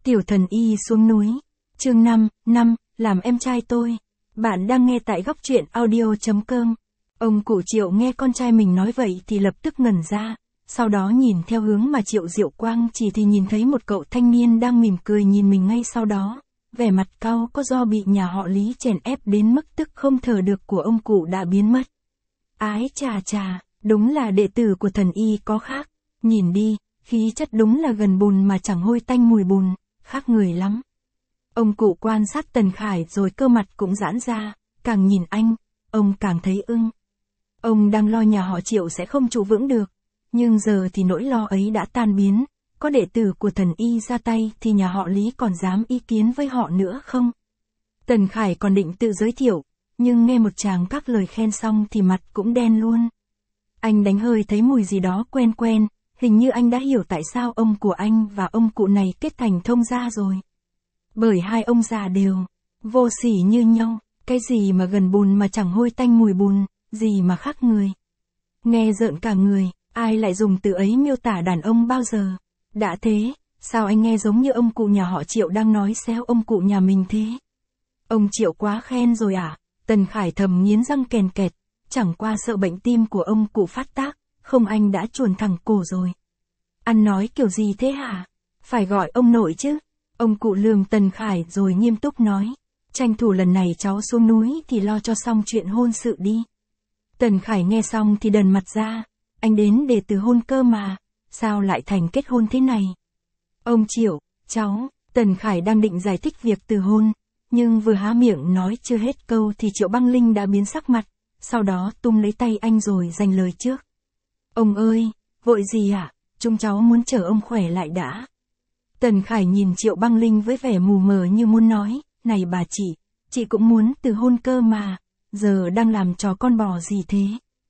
Tiểu thần y xuống núi. Chương 5, làm em trai tôi. Bạn đang nghe tại góc truyện audio.com. Ông cụ Triệu nghe con trai mình nói vậy thì lập tức ngẩn ra, sau đó nhìn theo hướng mà Triệu Diệu Quang chỉ thì nhìn thấy một cậu thanh niên đang mỉm cười nhìn mình ngay sau đó. Vẻ mặt cau có do bị nhà họ Lý chèn ép đến mức tức không thở được của ông cụ đã biến mất. Ái chà, đúng là đệ tử của thần y có khác. Nhìn đi, khí chất đúng là gần bùn mà chẳng hôi tanh mùi bùn, khác người lắm. Ông cụ quan sát Tần Khải rồi cơ mặt cũng giãn ra, càng nhìn anh, ông càng thấy ưng. Ông đang lo nhà họ Triệu sẽ không trụ vững được, nhưng giờ thì nỗi lo ấy đã tan biến, có đệ tử của thần y ra tay thì nhà họ Lý còn dám ý kiến với họ nữa không? Tần Khải còn định tự giới thiệu, nhưng nghe một tràng các lời khen xong thì mặt cũng đen luôn. Anh đánh hơi thấy mùi gì đó quen, hình như anh đã hiểu tại sao ông của anh và ông cụ này kết thành thông gia rồi. Bởi hai ông già đều vô sỉ như nhau, cái gì mà gần bùn mà chẳng hôi tanh mùi bùn, gì mà khác người. Nghe rợn cả người, ai lại dùng từ ấy miêu tả đàn ông bao giờ? Đã thế, sao anh nghe giống như ông cụ nhà họ Triệu đang nói xéo ông cụ nhà mình thế? Ông Triệu quá khen rồi à? Tần Khải thầm nghiến răng kèn kẹt, chẳng qua sợ bệnh tim của ông cụ phát tác, không anh đã chuồn thẳng cổ rồi. Ăn nói kiểu gì thế hả? Phải gọi ông nội chứ. Ông cụ lườm Tần Khải rồi nghiêm túc nói, tranh thủ lần này cháu xuống núi thì lo cho xong chuyện hôn sự đi. Tần Khải nghe xong thì đần mặt ra, anh đến để từ hôn cơ mà, sao lại thành kết hôn thế này? Ông Triệu, cháu, Tần Khải đang định giải thích việc từ hôn, nhưng vừa há miệng nói chưa hết câu thì Triệu Băng Linh đã biến sắc mặt, sau đó túm lấy tay anh rồi giành lời trước. Ông ơi, vội gì ạ? Chúng cháu muốn chờ ông khỏe lại đã. Tần Khải nhìn Triệu Băng Linh với vẻ mù mờ như muốn nói, này bà chị cũng muốn từ hôn cơ mà, giờ đang làm trò con bò gì thế?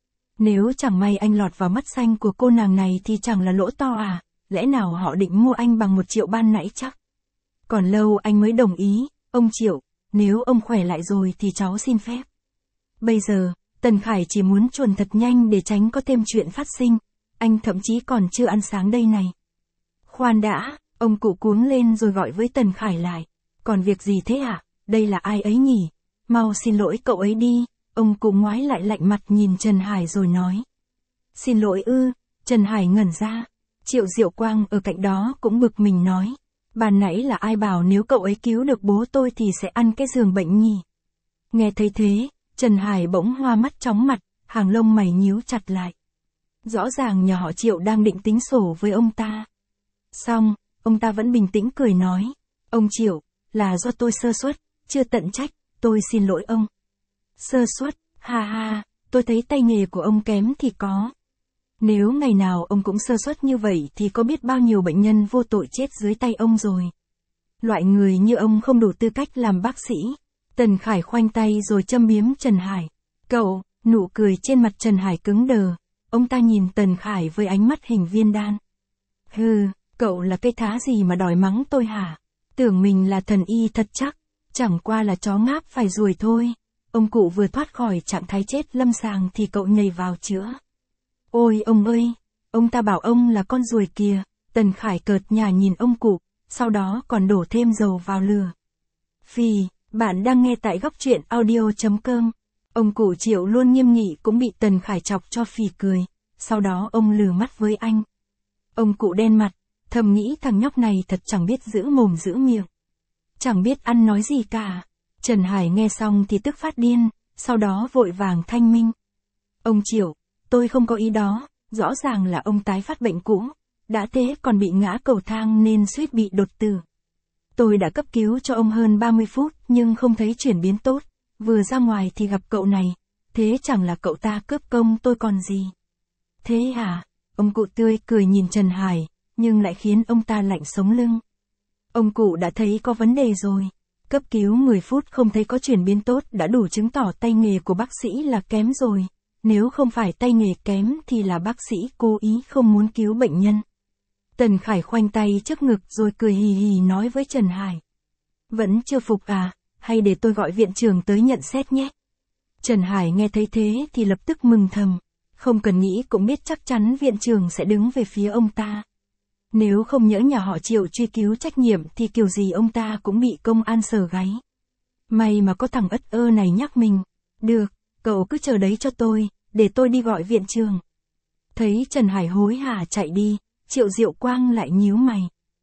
Nếu chẳng may anh lọt vào mắt xanh của cô nàng này thì chẳng là lỗ to à, lẽ nào họ định mua anh bằng 1 triệu ban nãy chắc? Còn lâu anh mới đồng ý, ông Triệu, nếu ông khỏe lại rồi thì cháu xin phép. Bây giờ, Tần Khải chỉ muốn chuồn thật nhanh để tránh có thêm chuyện phát sinh, anh thậm chí còn chưa ăn sáng đây này. Khoan đã, ông cụ cuống lên rồi gọi với Tần Khải lại, còn việc gì thế hả? Đây là ai ấy nhỉ? Mau xin lỗi cậu ấy đi. Ông cụ ngoái lại lạnh mặt nhìn Trần Hải rồi nói. Xin lỗi ư? Trần Hải ngẩn ra. Triệu Diệu Quang ở cạnh đó cũng bực mình nói. Ban nãy là ai bảo nếu cậu ấy cứu được bố tôi thì sẽ ăn cái giường bệnh nhỉ? Nghe thấy thế, Trần Hải bỗng hoa mắt chóng mặt, hàng lông mày nhíu chặt lại. Rõ ràng nhà họ Triệu đang định tính sổ với ông ta. Xong, ông ta vẫn bình tĩnh cười nói. Ông Triệu, là do tôi sơ suất, chưa tận trách, tôi xin lỗi ông. Sơ suất, ha, tôi thấy tay nghề của ông kém thì có. Nếu ngày nào ông cũng sơ suất như vậy thì có biết bao nhiêu bệnh nhân vô tội chết dưới tay ông rồi. Loại người như ông không đủ tư cách làm bác sĩ. Tần Khải khoanh tay rồi châm biếm Trần Hải. Cậu, nụ cười trên mặt Trần Hải cứng đờ. Ông ta nhìn Tần Khải với ánh mắt hình viên đan. Hừ, cậu là cái thá gì mà đòi mắng tôi hả? Tưởng mình là thần y thật chắc, chẳng qua là chó ngáp phải ruồi thôi. Ông cụ vừa thoát khỏi trạng thái chết lâm sàng thì cậu nhảy vào chữa. Ôi ông ơi, ông ta bảo ông là con ruồi kìa. Tần Khải cợt nhả nhìn ông cụ, sau đó còn đổ thêm dầu vào lửa. Phì, bạn đang nghe tại góc truyện audio.com. Ông cụ Triệu luôn nghiêm nghị cũng bị Tần Khải chọc cho phì cười, sau đó ông lừ mắt với anh. Ông cụ đen mặt, thầm nghĩ thằng nhóc này thật chẳng biết giữ mồm giữ miệng. Chẳng biết ăn nói gì cả. Trần Hải nghe xong thì tức phát điên, sau đó vội vàng thanh minh. Ông Triệu, tôi không có ý đó, rõ ràng là ông tái phát bệnh cũ, đã thế còn bị ngã cầu thang nên suýt bị đột tử. Tôi đã cấp cứu cho ông hơn 30 phút nhưng không thấy chuyển biến tốt, vừa ra ngoài thì gặp cậu này, thế chẳng là cậu ta cướp công tôi còn gì. Thế hả? Ông cụ tươi cười nhìn Trần Hải, nhưng lại khiến ông ta lạnh sống lưng. Ông cụ đã thấy có vấn đề rồi. Cấp cứu 10 phút không thấy có chuyển biến tốt đã đủ chứng tỏ tay nghề của bác sĩ là kém rồi. Nếu không phải tay nghề kém thì là bác sĩ cố ý không muốn cứu bệnh nhân. Tần Khải khoanh tay trước ngực rồi cười hì hì nói với Trần Hải. Vẫn chưa phục à, hay để tôi gọi viện trưởng tới nhận xét nhé. Trần Hải nghe thấy thế thì lập tức mừng thầm. Không cần nghĩ cũng biết chắc chắn viện trưởng sẽ đứng về phía ông ta. Nếu không nhỡ nhà họ Triệu truy cứu trách nhiệm thì kiểu gì ông ta cũng bị công an sờ gáy. May mà có thằng ất ơ này nhắc mình. Được, cậu cứ chờ đấy cho tôi, để tôi đi gọi viện trường. Thấy Trần Hải hối hả chạy đi, Triệu Diệu Quang lại nhíu mày.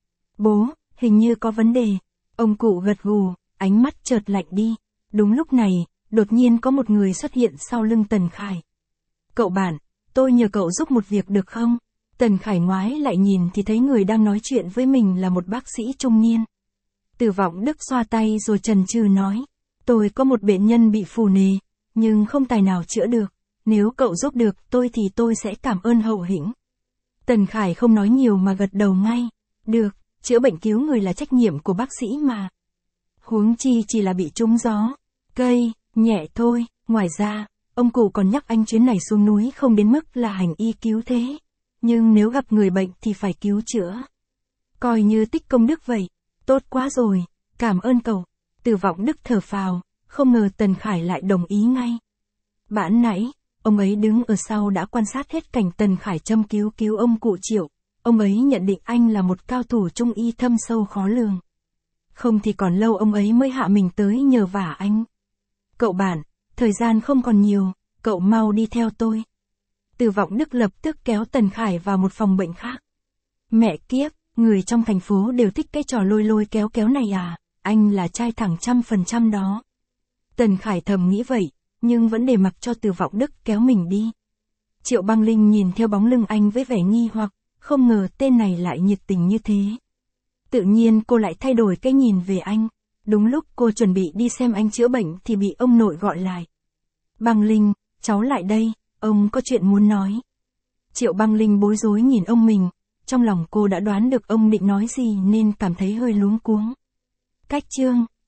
Bố, hình như có vấn đề. Ông cụ gật gù, ánh mắt chợt lạnh đi. Đúng lúc này, đột nhiên có một người xuất hiện sau lưng Tần Khải. Cậu bạn, tôi nhờ cậu giúp một việc được không? Tần Khải ngoái lại nhìn thì thấy người đang nói chuyện với mình là một bác sĩ trung niên. Từ Vọng Đức xoa tay rồi chần chừ nói. Tôi có một bệnh nhân bị phù nề, nhưng không tài nào chữa được. Nếu cậu giúp được tôi thì tôi sẽ cảm ơn hậu hĩnh. Tần Khải không nói nhiều mà gật đầu ngay. Được, chữa bệnh cứu người là trách nhiệm của bác sĩ mà. Huống chi chỉ là bị trúng gió, cây, nhẹ thôi. Ngoài ra, ông cụ còn nhắc anh chuyến này xuống núi không đến mức là hành y cứu thế. Nhưng nếu gặp người bệnh thì phải cứu chữa. Coi như tích công đức vậy. Tốt quá rồi, cảm ơn cậu. Từ Vọng Đức thở phào, không ngờ Tần Khải lại đồng ý ngay. Bản nãy, ông ấy đứng ở sau đã quan sát hết cảnh Tần Khải châm cứu ông cụ Triệu. Ông ấy nhận định anh là một cao thủ trung y thâm sâu khó lường. Không thì còn lâu ông ấy mới hạ mình tới nhờ vả anh. Cậu bạn, thời gian không còn nhiều, cậu mau đi theo tôi. Từ Vọng Đức lập tức kéo Tần Khải vào một phòng bệnh khác. Mẹ kiếp, người trong thành phố đều thích cái trò lôi lôi kéo kéo này à, anh là trai thẳng 100% đó. Tần Khải thầm nghĩ vậy, nhưng vẫn để mặc cho Từ Vọng Đức kéo mình đi. Triệu Băng Linh nhìn theo bóng lưng anh với vẻ nghi hoặc, không ngờ tên này lại nhiệt tình như thế. Tự nhiên cô lại thay đổi cái nhìn về anh. Đúng lúc cô chuẩn bị đi xem anh chữa bệnh thì bị ông nội gọi lại. Băng Linh, cháu lại đây, ông có chuyện muốn nói. Triệu Băng Linh bối rối nhìn ông mình, trong lòng cô đã đoán được ông định nói gì nên cảm thấy hơi luống cuống. Cách chương